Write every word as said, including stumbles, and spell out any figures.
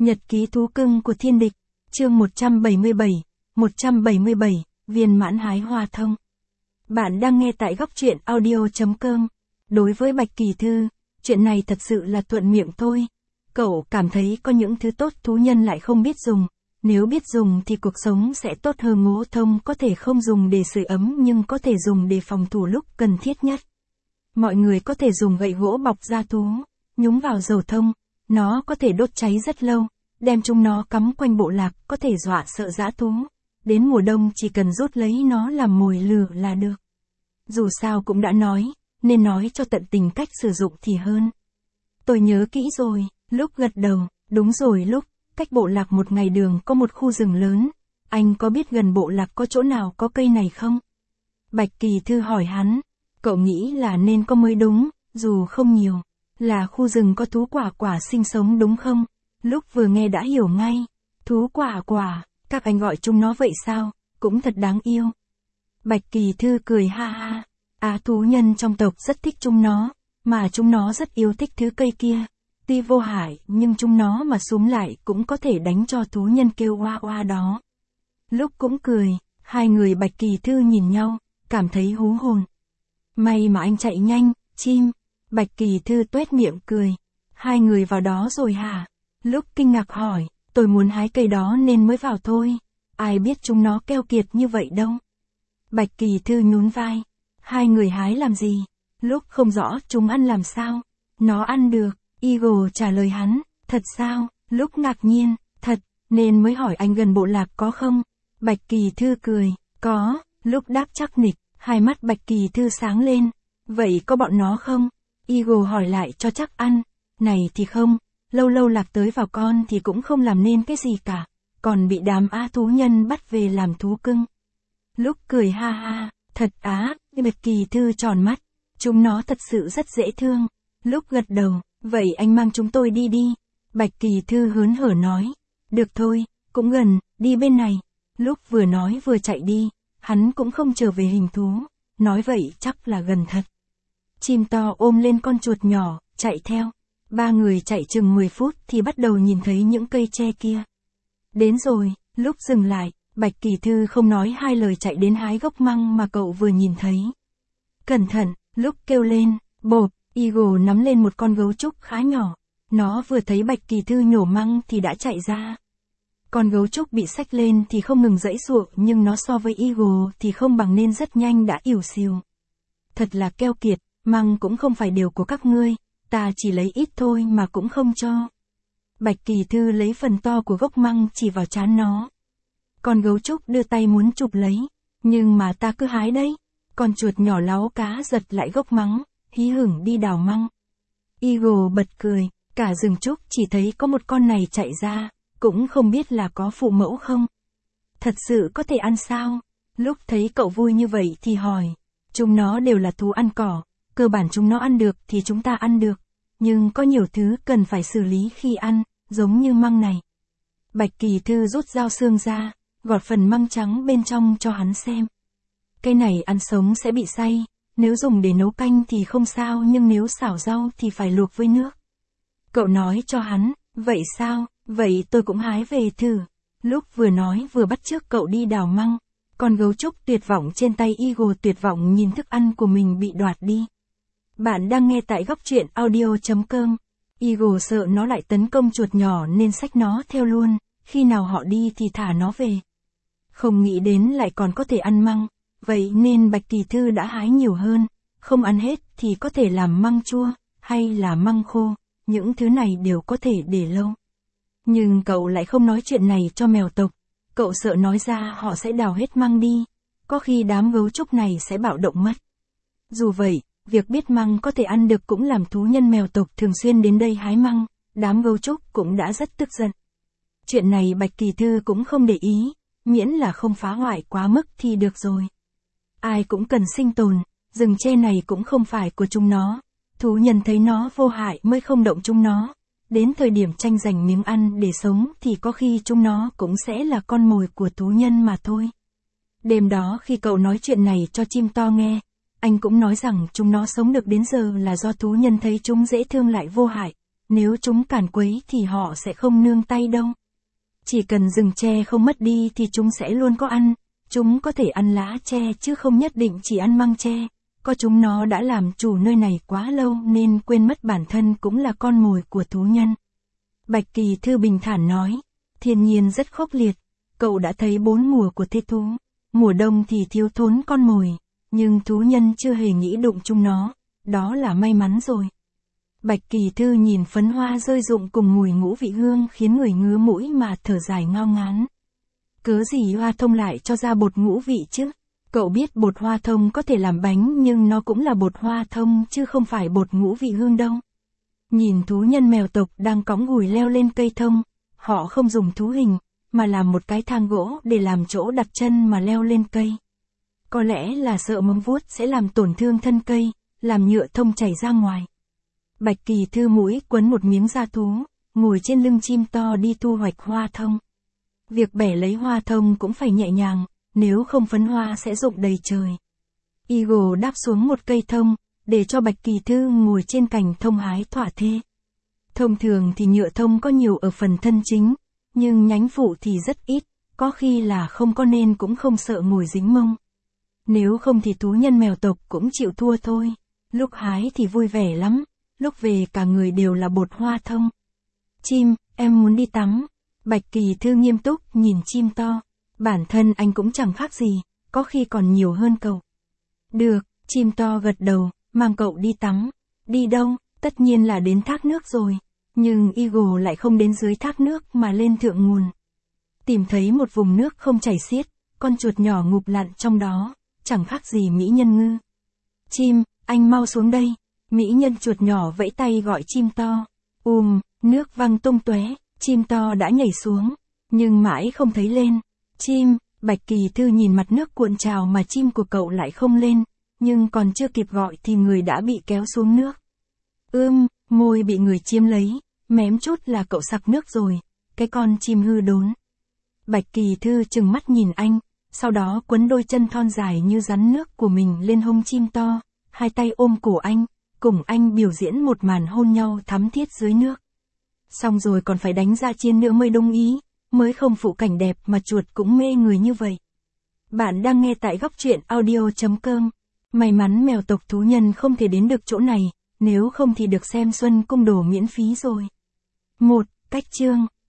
Nhật ký thú cưng của thiên địch, chương một trăm bảy mươi bảy, một trăm bảy mươi bảy, viên mãn hái hoa thông. Bạn đang nghe tại góc truyện audio chấm com. Đối với Bạch Kỳ Thư, chuyện này thật sự là thuận miệng thôi. Cậu cảm thấy có những thứ tốt thú nhân lại không biết dùng. Nếu biết dùng thì cuộc sống sẽ tốt hơn. Ngũ thông có thể không dùng để sưởi ấm nhưng có thể dùng để phòng thủ lúc cần thiết nhất. Mọi người có thể dùng gậy gỗ bọc da thú, nhúng vào dầu thông, nó có thể đốt cháy rất lâu, đem chúng nó cắm quanh bộ lạc, có thể dọa sợ dã thú. Đến mùa đông chỉ cần rút lấy nó làm mồi lửa là được. Dù sao cũng đã nói, nên nói cho tận tình cách sử dụng thì hơn. Tôi nhớ kỹ rồi, lúc gật đầu, đúng rồi lúc, cách bộ lạc một ngày đường có một khu rừng lớn. Anh có biết gần bộ lạc có chỗ nào có cây này không? Bạch Kỳ Thư hỏi hắn, cậu nghĩ là nên có mới đúng, dù không nhiều. Là khu rừng có thú quả quả sinh sống đúng không? Lúc vừa nghe đã hiểu ngay. Thú quả quả, các anh gọi chúng nó vậy sao? Cũng thật đáng yêu. Bạch Kỳ Thư cười ha ha. À, thú nhân trong tộc rất thích chúng nó, mà chúng nó rất yêu thích thứ cây kia. Tuy vô hại, nhưng chúng nó mà xúm lại cũng có thể đánh cho thú nhân kêu oa oa đó. Lúc cũng cười, hai người Bạch Kỳ Thư nhìn nhau, cảm thấy hú hồn. May mà anh chạy nhanh, chim. Bạch Kỳ Thư tuét miệng cười. Hai người vào đó rồi hả? Lúc kinh ngạc hỏi, tôi muốn hái cây đó nên mới vào thôi. Ai biết chúng nó keo kiệt như vậy đâu. Bạch Kỳ Thư nhún vai. Hai người hái làm gì? Lúc không rõ chúng ăn làm sao? Nó ăn được, Eagle trả lời hắn. Thật sao? Lúc ngạc nhiên, thật, nên mới hỏi anh gần bộ lạc có không? Bạch Kỳ Thư cười, có. Lúc đáp chắc nịch, hai mắt Bạch Kỳ Thư sáng lên. Vậy có bọn nó không? Eagle hỏi lại cho chắc ăn. Này thì không, lâu lâu lạc tới vào con thì cũng không làm nên cái gì cả. Còn bị đám á thú nhân bắt về làm thú cưng. Lúc cười ha ha, thật á, Bạch Kỳ Thư tròn mắt. Chúng nó thật sự rất dễ thương. Lúc gật đầu, vậy anh mang chúng tôi đi đi. Bạch Kỳ Thư hớn hở nói. Được thôi, cũng gần, đi bên này. Lúc vừa nói vừa chạy đi, hắn cũng không trở về hình thú. Nói vậy chắc là gần thật. Chim to ôm lên con chuột nhỏ, chạy theo. Ba người chạy chừng mười phút thì bắt đầu nhìn thấy những cây tre kia. Đến rồi, lúc dừng lại, Bạch Kỳ Thư không nói hai lời chạy đến hái gốc măng mà cậu vừa nhìn thấy. Cẩn thận, lúc kêu lên, bộp, Eagle nắm lên một con gấu trúc khá nhỏ. Nó vừa thấy Bạch Kỳ Thư nhổ măng thì đã chạy ra. Con gấu trúc bị xách lên thì không ngừng giãy giụa nhưng nó so với Eagle thì không bằng nên rất nhanh đã ỉu xìu. Thật là keo kiệt, măng cũng không phải điều của các ngươi, ta chỉ lấy ít thôi mà cũng không cho. Bạch Kỳ Thư lấy phần to của gốc măng chỉ vào trán nó. Con gấu trúc đưa tay muốn chụp lấy, nhưng mà ta cứ hái đấy. Con chuột nhỏ láu cá giật lại gốc măng, hí hửng đi đào măng. Eagle bật cười, cả rừng trúc chỉ thấy có một con này chạy ra, cũng không biết là có phụ mẫu không. Thật sự có thể ăn sao? Lúc thấy cậu vui như vậy thì hỏi, chúng nó đều là thú ăn cỏ, cơ bản chúng nó ăn được thì chúng ta ăn được, nhưng có nhiều thứ cần phải xử lý khi ăn, giống như măng này. Bạch Kỳ Thư rút dao xương ra, gọt phần măng trắng bên trong cho hắn xem. Cây này ăn sống sẽ bị say, nếu dùng để nấu canh thì không sao nhưng nếu xào rau thì phải luộc với nước. Cậu nói cho hắn, vậy sao, vậy tôi cũng hái về thử. Lúc vừa nói vừa bắt chước cậu đi đào măng. Con gấu trúc tuyệt vọng trên tay Eagle tuyệt vọng nhìn thức ăn của mình bị đoạt đi. Bạn đang nghe tại góc truyện audio chấm com. Eagle sợ nó lại tấn công chuột nhỏ nên xách nó theo luôn, khi nào họ đi thì thả nó về. Không nghĩ đến lại còn có thể ăn măng, vậy nên Bạch Kỳ Thư đã hái nhiều hơn, không ăn hết thì có thể làm măng chua, hay là măng khô, những thứ này đều có thể để lâu. Nhưng cậu lại không nói chuyện này cho mèo tộc, cậu sợ nói ra họ sẽ đào hết măng đi, có khi đám gấu trúc này sẽ bạo động mất. Dù vậy, việc biết măng có thể ăn được cũng làm thú nhân mèo tộc thường xuyên đến đây hái măng, đám gấu trúc cũng đã rất tức giận. Chuyện này Bạch Kỳ Thư cũng không để ý, miễn là không phá hoại quá mức thì được rồi. Ai cũng cần sinh tồn, rừng tre này cũng không phải của chúng nó, thú nhân thấy nó vô hại mới không động chúng nó. Đến thời điểm tranh giành miếng ăn để sống thì có khi chúng nó cũng sẽ là con mồi của thú nhân mà thôi. Đêm đó khi cậu nói chuyện này cho chim to nghe, anh cũng nói rằng chúng nó sống được đến giờ là do thú nhân thấy chúng dễ thương lại vô hại, nếu chúng càn quấy thì họ sẽ không nương tay đâu. Chỉ cần rừng tre không mất đi thì chúng sẽ luôn có ăn, chúng có thể ăn lá tre chứ không nhất định chỉ ăn măng tre, có chúng nó đã làm chủ nơi này quá lâu nên quên mất bản thân cũng là con mồi của thú nhân. Bạch Kỳ Thư bình thản nói, thiên nhiên rất khốc liệt, cậu đã thấy bốn mùa của thế thú, mùa đông thì thiếu thốn con mồi, nhưng thú nhân chưa hề nghĩ đụng chúng nó, đó là may mắn rồi. Bạch Kỳ Thư nhìn phấn hoa rơi rụng cùng mùi ngũ vị hương khiến người ngứa mũi mà thở dài ngao ngán. Cớ gì hoa thông lại cho ra bột ngũ vị chứ? Cậu biết bột hoa thông có thể làm bánh nhưng nó cũng là bột hoa thông chứ không phải bột ngũ vị hương đâu. Nhìn thú nhân mèo tộc đang cõng gùi leo lên cây thông, họ không dùng thú hình, mà làm một cái thang gỗ để làm chỗ đặt chân mà leo lên cây. Có lẽ là sợ móng vuốt sẽ làm tổn thương thân cây, làm nhựa thông chảy ra ngoài. Bạch Kỳ Thư mũi quấn một miếng da thú, ngồi trên lưng chim to đi thu hoạch hoa thông. Việc bẻ lấy hoa thông cũng phải nhẹ nhàng, nếu không phấn hoa sẽ rụng đầy trời. Eagle đáp xuống một cây thông, để cho Bạch Kỳ Thư ngồi trên cành thông hái thỏa thê. Thông thường thì nhựa thông có nhiều ở phần thân chính, nhưng nhánh phụ thì rất ít, có khi là không có nên cũng không sợ ngồi dính mông. Nếu không thì thú nhân mèo tộc cũng chịu thua thôi, lúc hái thì vui vẻ lắm, lúc về cả người đều là bột hoa thông. Chim, em muốn đi tắm. Bạch Kỳ Thư nghiêm túc nhìn chim to, bản thân anh cũng chẳng khác gì, có khi còn nhiều hơn cậu. Được, chim to gật đầu, mang cậu đi tắm. Đi đâu? Tất nhiên là đến thác nước rồi. Nhưng Eagle lại không đến dưới thác nước mà lên thượng nguồn. Tìm thấy một vùng nước không chảy xiết, con chuột nhỏ ngụp lặn trong đó, chẳng khác gì mỹ nhân ngư. Chim, anh mau xuống đây. Mỹ nhân chuột nhỏ vẫy tay gọi chim to. Ùm, nước văng tung tóe, chim to đã nhảy xuống, nhưng mãi không thấy lên. Chim, Bạch Kỳ Thư nhìn mặt nước cuộn trào mà chim của cậu lại không lên, nhưng còn chưa kịp gọi thì người đã bị kéo xuống nước. Ưm, môi bị người chiếm lấy, mém chút là cậu sặc nước rồi, cái con chim hư đốn. Bạch Kỳ Thư trừng mắt nhìn anh, sau đó quấn đôi chân thon dài như rắn nước của mình lên hông chim to, hai tay ôm cổ anh, cùng anh biểu diễn một màn hôn nhau thắm thiết dưới nước. Xong rồi còn phải đánh ra chiên nữa mới đúng ý, mới không phụ cảnh đẹp mà chuột cũng mê người như vậy. Bạn đang nghe tại góc truyện audio chấm com. May mắn mèo tộc thú nhân không thể đến được chỗ này, nếu không thì được xem Xuân Cung Đồ miễn phí rồi. một. Cách chương